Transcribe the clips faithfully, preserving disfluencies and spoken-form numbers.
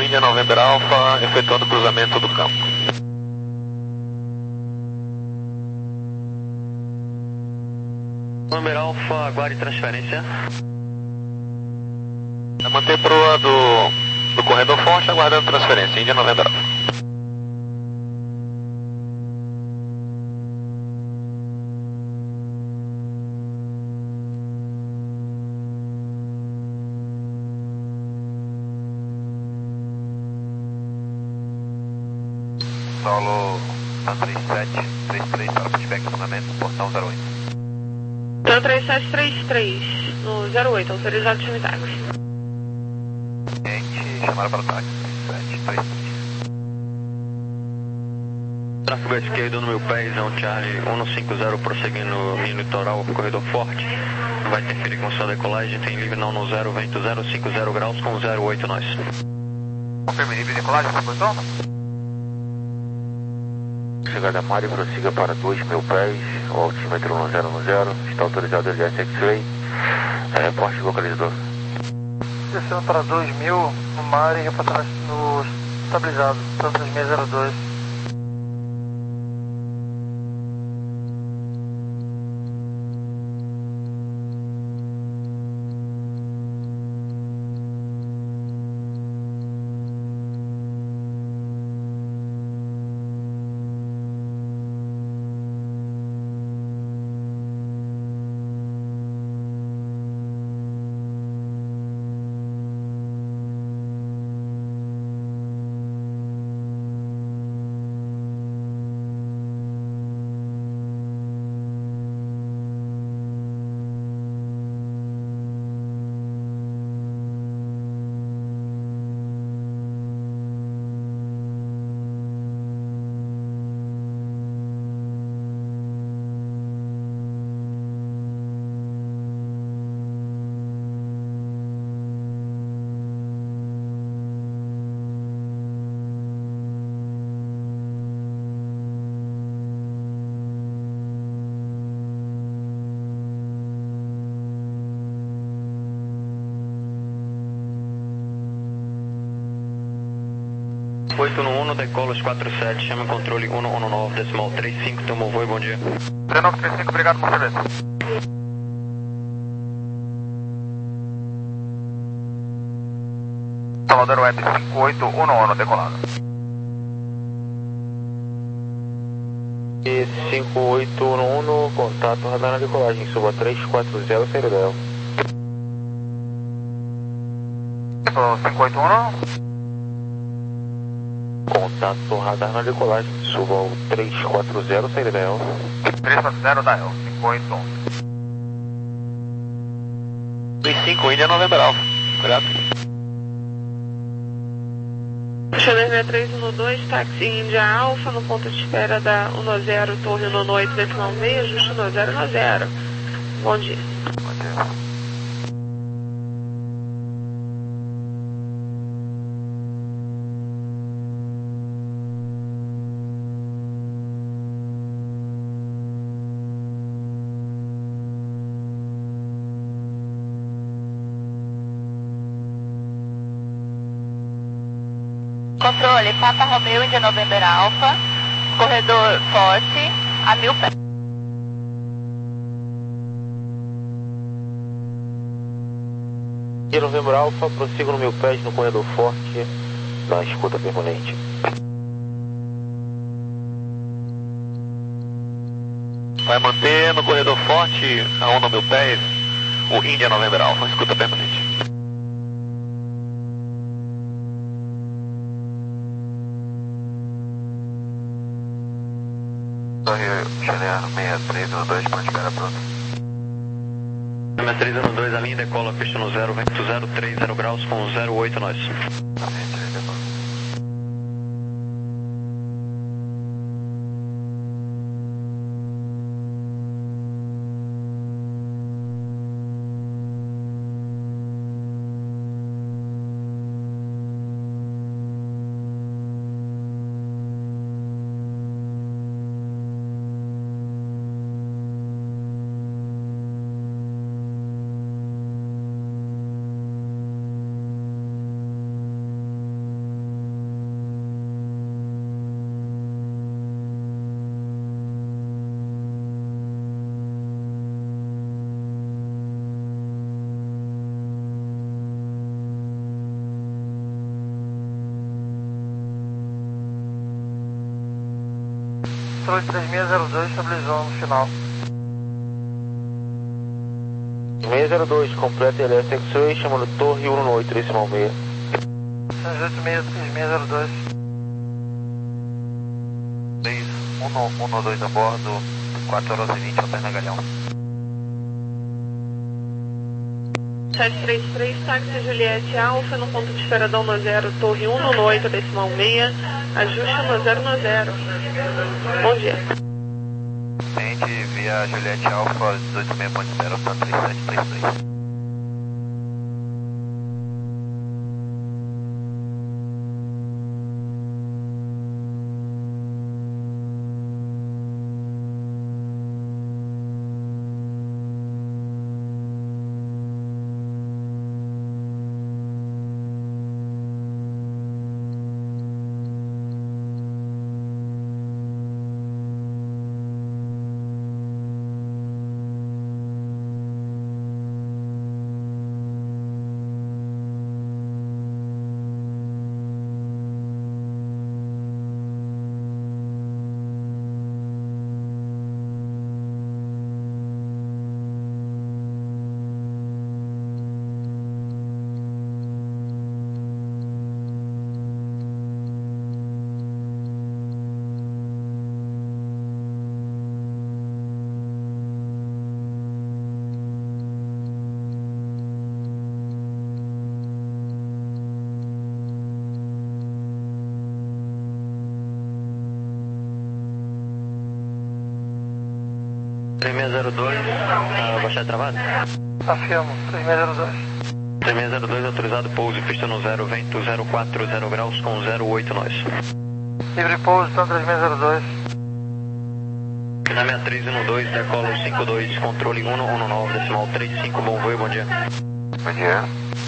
Índia November Alpha, efetuando cruzamento do campo. November Alpha, aguarde transferência. Vai manter proa do, do corredor forte, aguardando transferência, Índia November Alpha. Solo três sete três três para feedback fundamento, portão zero oito. Então três sete três três no zero oito, autorizado de táxi. Gente, chamaram para o táxi, três sete três três. Tráfego à esquerda no meu pés, é um Charlie cento e cinquenta, prosseguindo no litoral, corredor forte. Não vai interferir com sua decolagem, tem livre não no zero, vento zero cinquenta graus com zero oito nós. Confirme livre decolagem, posição? Chegada Mari, prossiga para dois mil pés, o altímetro no zero no zero, está autorizado L S X-Ray, é, reporte localizador. Descendo para dois mil no Mari, reportando no estabilizado, três seis zero dois. oito no um, decolos quatro sete, chama controle um um nove, decimal três cinco, tomou voo e bom dia. dezenove trinta e cinco, obrigado por saber. Salvador Web cinco oito um um, decolado. E cinco oito um um, contato radar na decolagem, suba três quatro zero, saída dela. cinco oito um um? Contato radar na decolagem, suba ao três quatro zero, saída dela. três quatro zero da E L, cinco oito um. três cinco, Índia November Alpha, obrigado. Chanel seis três um dois, táxi Índia Alfa, no ponto de espera da um zero, torre um oito, decimal meio, ajuste um zero um zero. Bom dia. Bom dia. Controle, Papa Romeo, Índia November Alpha, corredor forte, a mil pés. Índia November Alpha, prossigo no mil pés no corredor forte, na escuta permanente. Vai manter no corredor forte, a um no mil pés, o Índia November Alpha, escuta permanente. Torre Chanel seis três um dois, ponto de espera pronto. seis três um dois, a linha decola, pista no zero, vento zero três zero graus com zero oito nós. controle três seis zero dois, estabilizou no final. seis zero dois, completa L S X-Ray, chamando Torre um no oito decimal seis. São oito seis três seis zero dois. três um um dois a bordo, quatro horas e vinte, alterna galhão. sete três três, táxi Juliette Alfa, no ponto de espera da um zero, torre um no oito decimal seis, ajuste um zero um zero. Bom dia. Tente via Juliette Alfa, dezoito seis ponto zero, para três sete três três. três seis zero dois, uh, baixada travada? Afirmo, três seis zero dois. três seis zero dois, autorizado pouso, pista no zero, vento zero quatro zero graus com zero oito nós. Livre pouso, então três seis zero dois. Na sessenta e três um dois, decolo cinco dois, controle um um nove, decimal três cinco, bom voo, bom dia. Bom dia.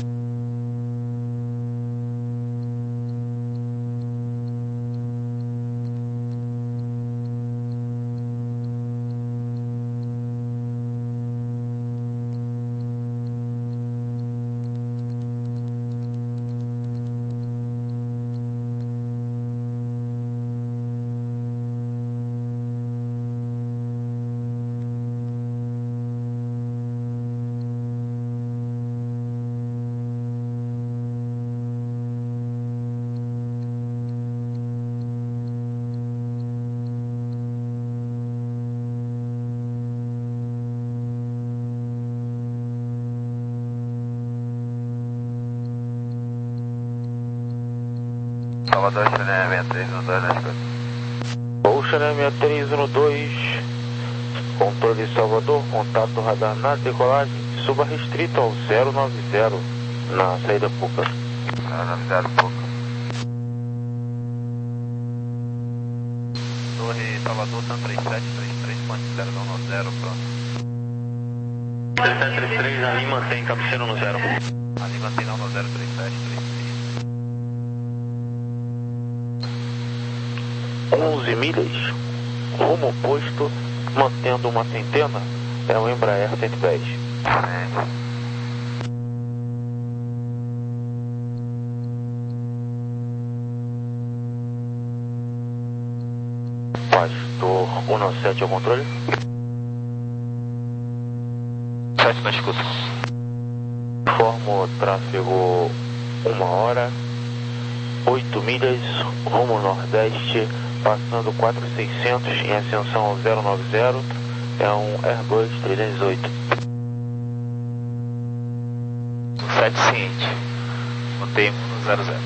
Salvador, Chanel sessenta e três um dois, nas coisas. Ou Chanel sessenta e três um dois, controle de Salvador, contato radar na decolagem, suba restrito ao zero nove zero na saída Puca. zero nove zero, Puca. Torre Salvador, São três sete três três ponto zero um zero, pronto. três sete três três, ali mantém cabeceira no zero. Ali mantém no zero três sete três três. onze milhas, rumo oposto, mantendo uma centena, é o Embraer cento e dez. Pastor cento e sete ao controle. sete na escuta. Formo tráfego uma hora, oito milhas, rumo nordeste, passando quatro mil e seiscentos em ascensão ao zero nove zero, é um Airbus trezentos e oito. sete ciente. Mantém no zero zero.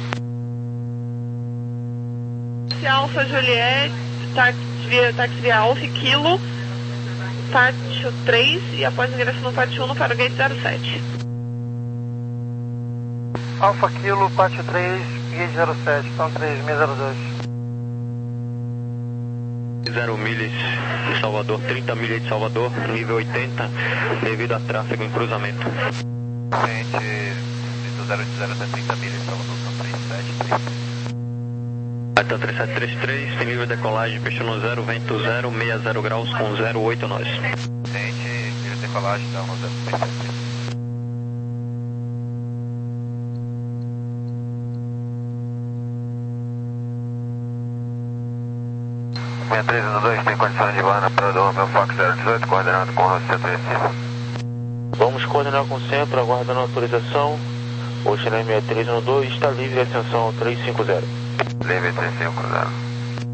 Táxi Alfa Juliette, táxi via, táxi via Alfa Kilo, pátio três e após ingresso no pátio um para o gate zero sete. Alfa Kilo, pátio três, gate zero sete, então três seis zero dois. zero milhas de Salvador, trinta milhas de Salvador, nível oitenta, devido a tráfego em cruzamento. Gente, do zero oito zero até trinta milhas, Salvador, São três sete três três. Até três sete três três, tem nível de decolagem, peixe no zero, vento zero, sessenta graus com zero oito nós. Gente, nível de decolagem, dá um zero três sete três. sessenta e três um dois, tem condições de voar na Praia do Romeu Fox zero dezoito, coordenado com o centro Recife. Vamos coordenar com o centro, aguardando a autorização. O Chile sessenta e três um dois está livre, ascensão trezentos e cinquenta. Livre trezentos e cinquenta.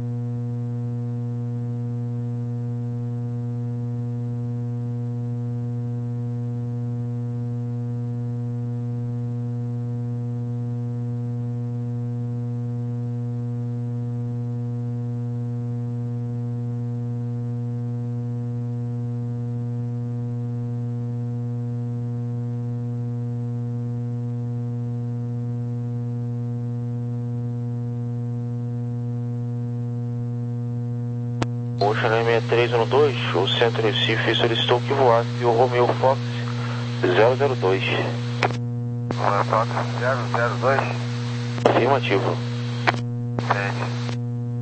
O Chile sessenta e três um dois, o centro Recife solicitou que voasse o Romeo Fox zero zero dois. Romeo Fox zero zero dois? Afirmativo. Gente.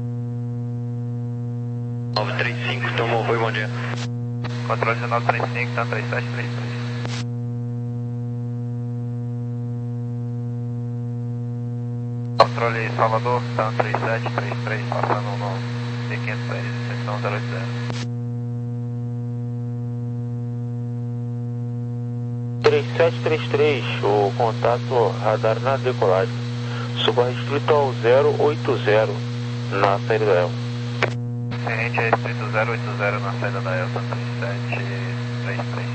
nove três cinco, tomou, foi, bom dia. Controle de nove três cinco, tá três sete três três. Controle Salvador, tá três sete três três, passando no D quinhentos e seis, seção zero oito zero. três sete três três, o contato radar na decolagem. Suba restrito ao zero oito zero na saída da Elsa. Gente, é restrito zero oito zero na saída da Elsa, três sete três três.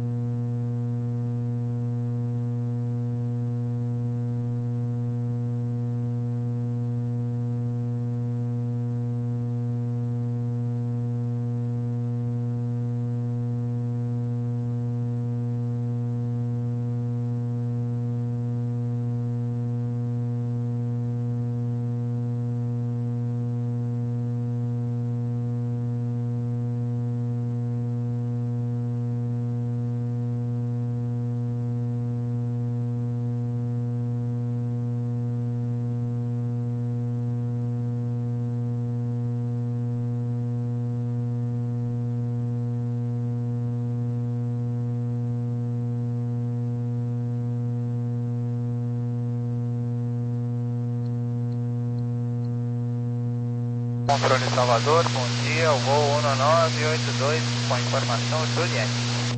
Controle Salvador, bom dia, o voo um nove oito dois com informação Juliette.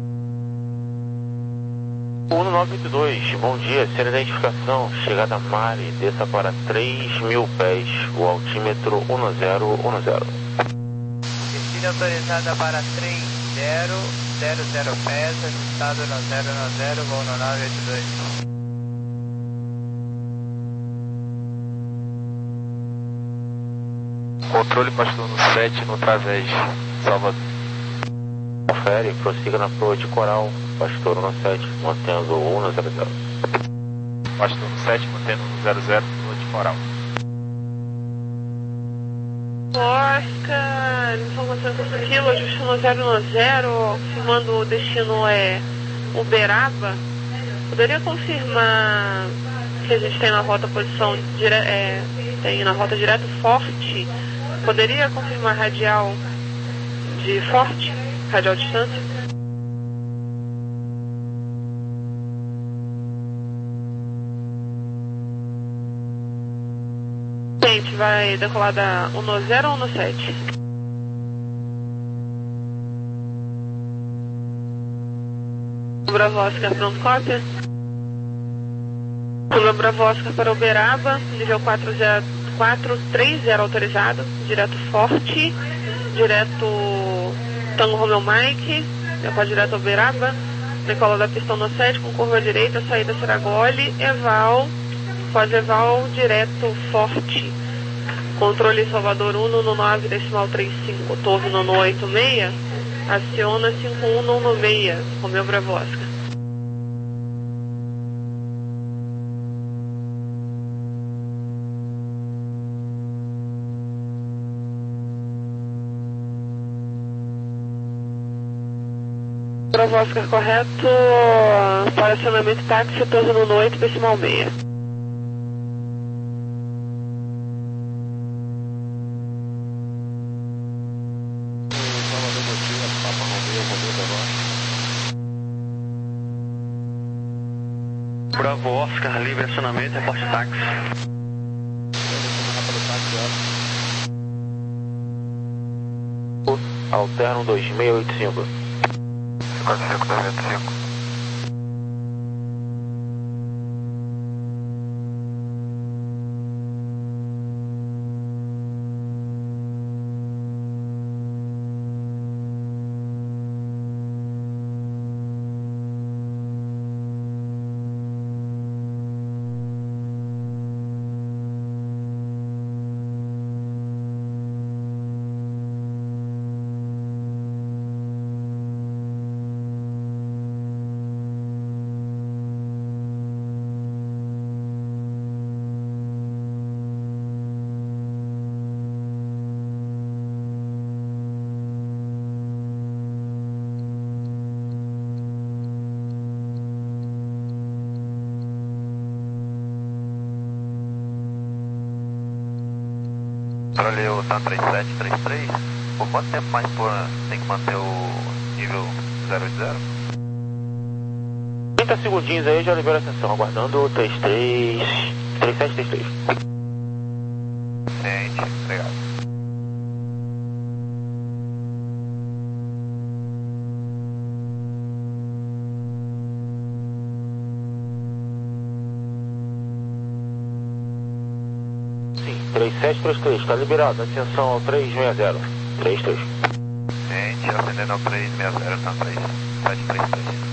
um nove oito dois, bom dia, sem identificação, chegada Mari, desça para três mil pés, o altímetro um zero um zero. Descida autorizada para três zero zero zero pés, ajustado no zero um zero, voo no nove oito dois. Controle Pastor no sete, no Través, Salvador. Confere, prossiga na proa de Coral, Pastor no sete, mantendo o um zero zero. Pastor no sete, mantendo no zero zero, proa de Coral. Oscar, informação com esse quilo, ajustando zero um zero, confirmando o destino é Uberaba. Poderia confirmar que a gente tem na rota posição dire... é, tem na rota direto Forte? Poderia confirmar radial de Forte? Radial distância? Gente, vai decolar da um zero ou um sete? Bravo Oscar, pronto, cópia? Bravo Oscar para Uberaba, nível quatro zero quatro três zero autorizado, direto Forte, direto Tango Romeo Mike, depois direto Uberaba, decola da pistão no sete com curva direita, saída será Gole, Eval, pós-Eval, direto Forte, controle Salvador um no nove decimal trinta e cinco, torre no oito seis, aciona cinco um no seis, Romeo Bravo Oscar. Bravo Oscar correto, para acionamento táxi, torre no oito decimal seis. Bravo Oscar, livre acionamento, reporte táxi. Alterno dois seis oito cinco. quatro cinco dois oito cinco. Para ali o TAM três sete três três, por quanto tempo mais por tem que manter o nível zero oito zero? trinta segundinhos aí, já libero a ascensão, aguardando três três, três sete três três. Gente, obrigado. três sete três três, está liberado, ascensão ao três seis zero, três três. Gente, acendendo ao três seis zero, TAM três sete três três.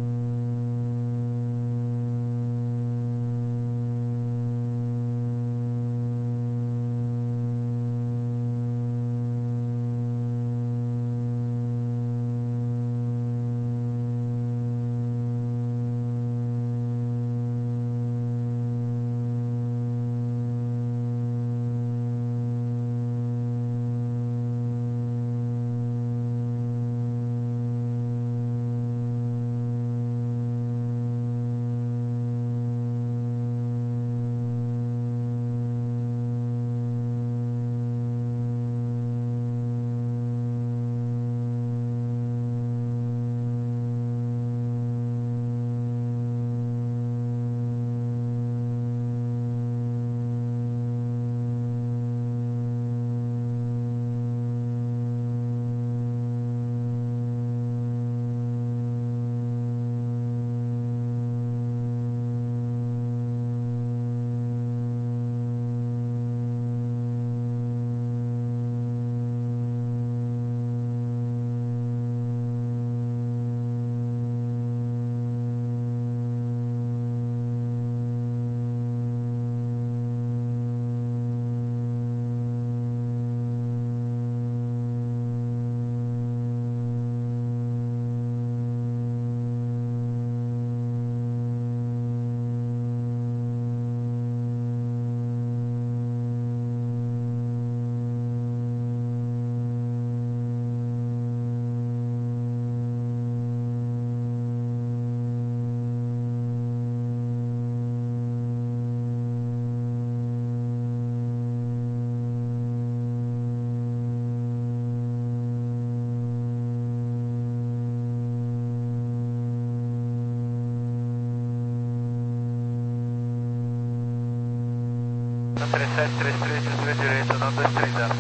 três sete três três, desvio direita na dois três zero.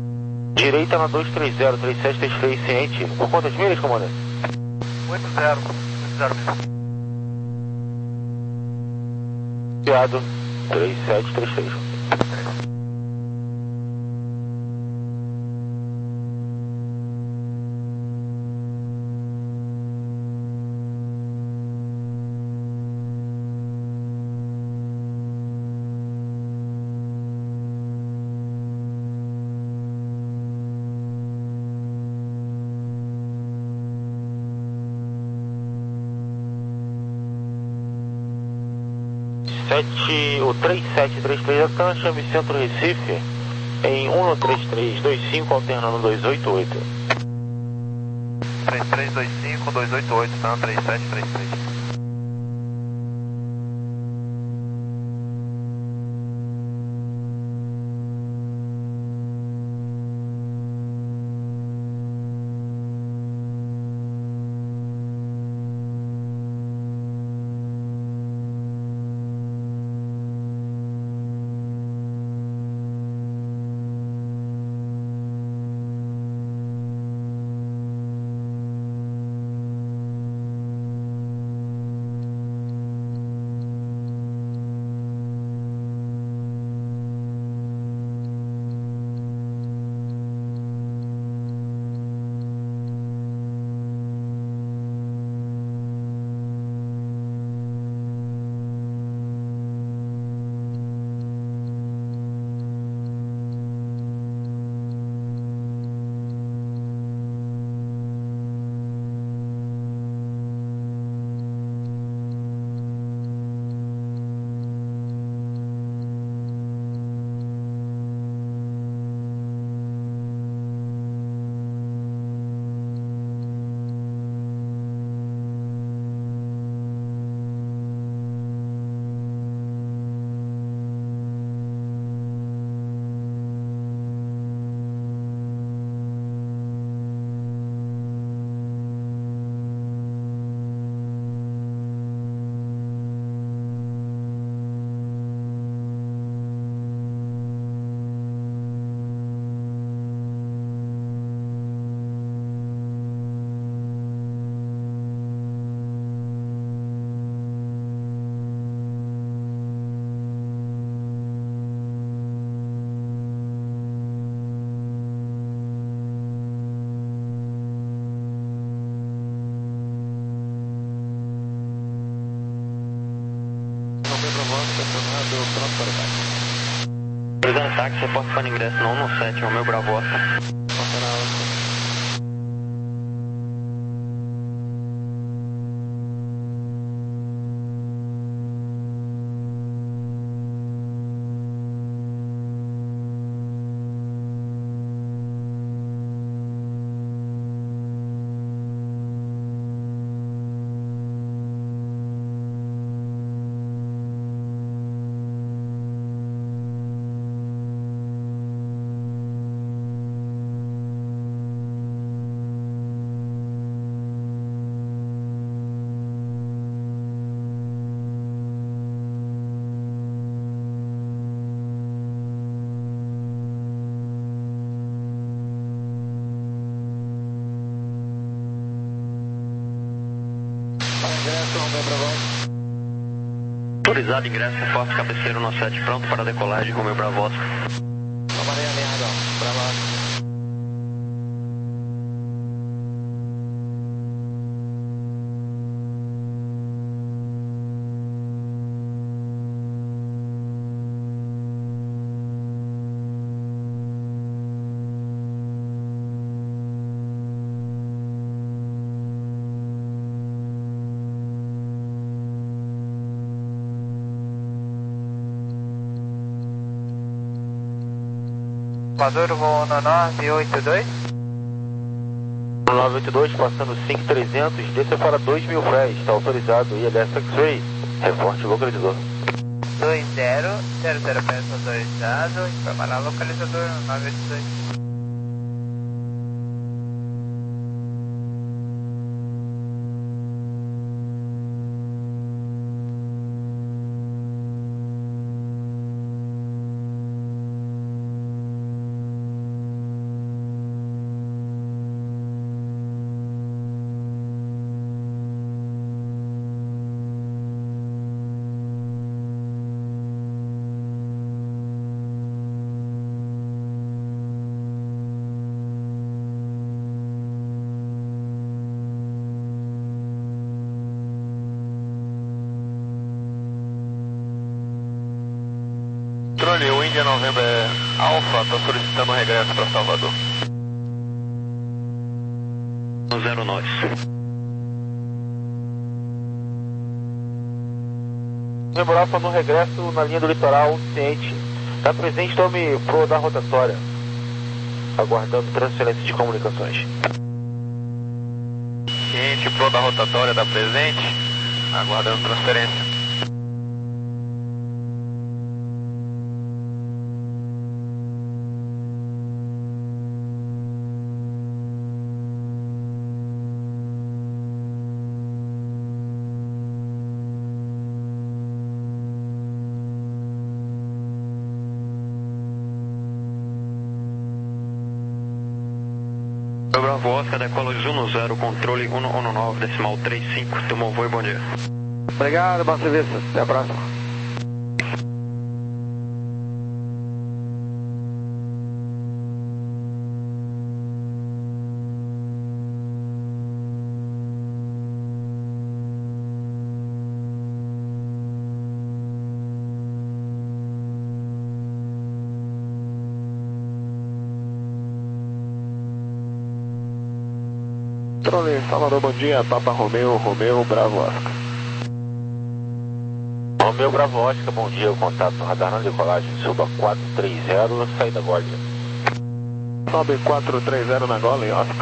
Direita na dois três zero, três sete três três, ciente. Por quantas milhas, comandante? oito zero, oito zero mesmo. Piado, três sete três três. sete, o três sete três três está na chave Centro Recife em um três três dois cinco, alternando dois oito oito. três três dois cinco, dois oito oito, tá? três sete três três. estacionado, pronto para o táxi. Autorizando táxi, reporte para ingresso no um um sete, Romeu Bravo Oscar. Autorizado ingresso, reporte cabeceiro no sete, pronto para decolagem, Romeu Bravo Oscar. Amarei alinhado, ó. Bravo Oscar. Maduro, voo no nove oito dois. nove oito dois, passando cinco trezentos, desça para dois mil pés, está autorizado, I L S X-Ray, reporte localizador. dois zero zero zero pés autorizado, informará localizador nove oito dois. Controle, o India November Alpha está solicitando um regresso para Salvador. Zero nós. November Alpha no regresso na linha do litoral, ciente. Está presente, tome pro da rotatória. Aguardando transferência de comunicações. Ciente, pro da rotatória da presente, aguardando transferência. Bravo Oscar, decola um um zero, controle um um nove, decimal trinta e cinco, tomou voo e bom dia. Obrigado, bom serviço. Até a próxima. Controle, Salvador, bom dia, Papa Romeu, Romeu, Bravo Oscar. Romeu, Bravo Oscar, bom dia, o contato radar na decolagem, suba quatro três zero, saída Golem. Sobe quatro três zero na Golem, Oscar.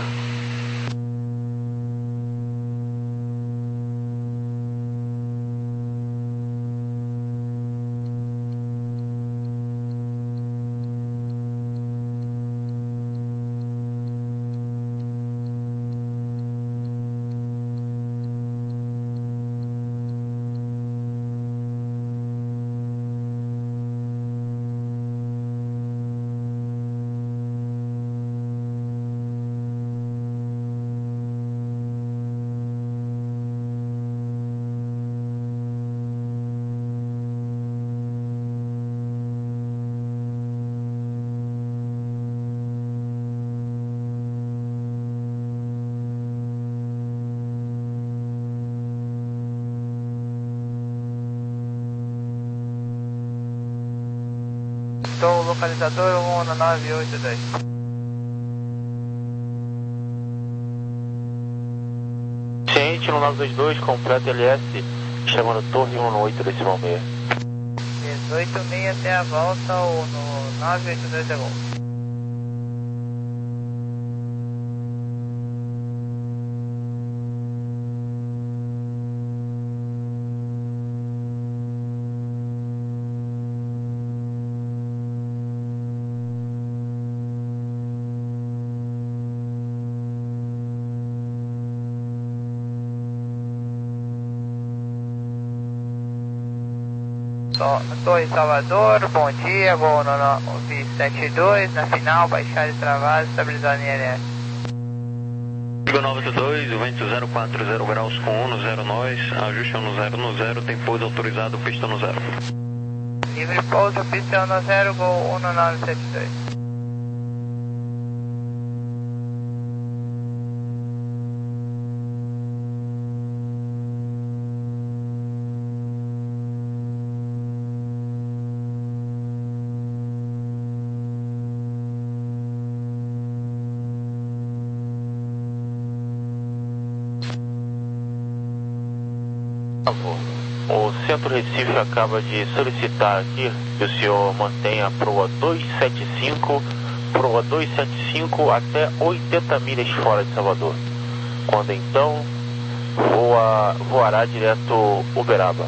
Estou localizador um um nove oito dois. Ciente no nove dois dois, completo L S, chamando Torre um oito decimal seis. dezoito meia até a volta, ou no nove oito dois é gol. Torre Salvador, bom dia, gol no setenta e dois, na final, baixada e travada, estabilizado em L S. nove oito dois, o vento zero quatro zero graus com um no zero nós, ajuste um no zero no zero, tem pouso autorizado, pista no zero. Livre pouso, pista um no zero, gol um nove sete dois. O Centro Recife acaba de solicitar aqui que o senhor mantenha a proa duzentos e setenta e cinco, proa duzentos e setenta e cinco até oitenta milhas fora de Salvador. Quando então voa, voará direto Uberaba.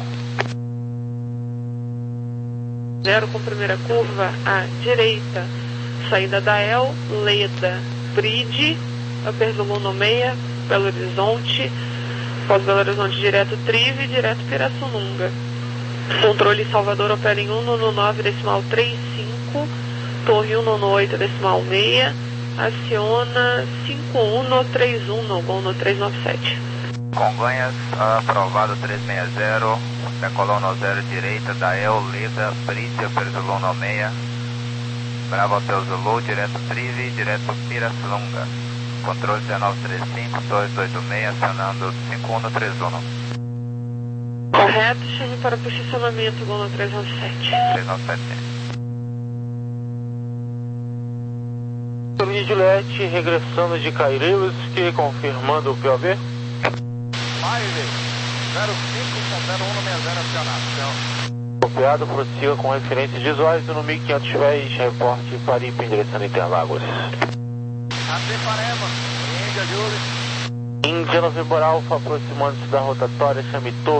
Zero com primeira curva à direita, saída da El, Leda, Bride, Upper do Luno seis, Belo Horizonte, pós Belo Horizonte direto Trive, direto Pirassununga. Controle Salvador opera em um no nove decimal trinta e cinco, Torre um no oito decimal seis, aciona cinco um no trinta e um, no gol no trezentos e noventa e sete. Congonhas, aprovado trezentos e sessenta, decolou no zero direita, da El, Leda, Bride, Upper no seis, Bravo Hotel Zulu, direto Trive, direto Pirassununga. Controle dezenove trinta e cinco, dois oito seis, acionando cinco um no trezentos e um. Correto, chame para posicionamento, gol no trezentos e noventa e sete. trezentos e noventa e sete. Torre Juliette, regressando de Caireiros-que, confirmando o P O B. Maile, zero cinco com zero um no seis zero acionado. Copiado, prossiga com referências visuais no mil e quinhentos pés, reporte Paripe, direção Interlagos. A C para Eva, Índia, Júlio. Índia November Alfa, aproximando-se da rotatória, chame Torre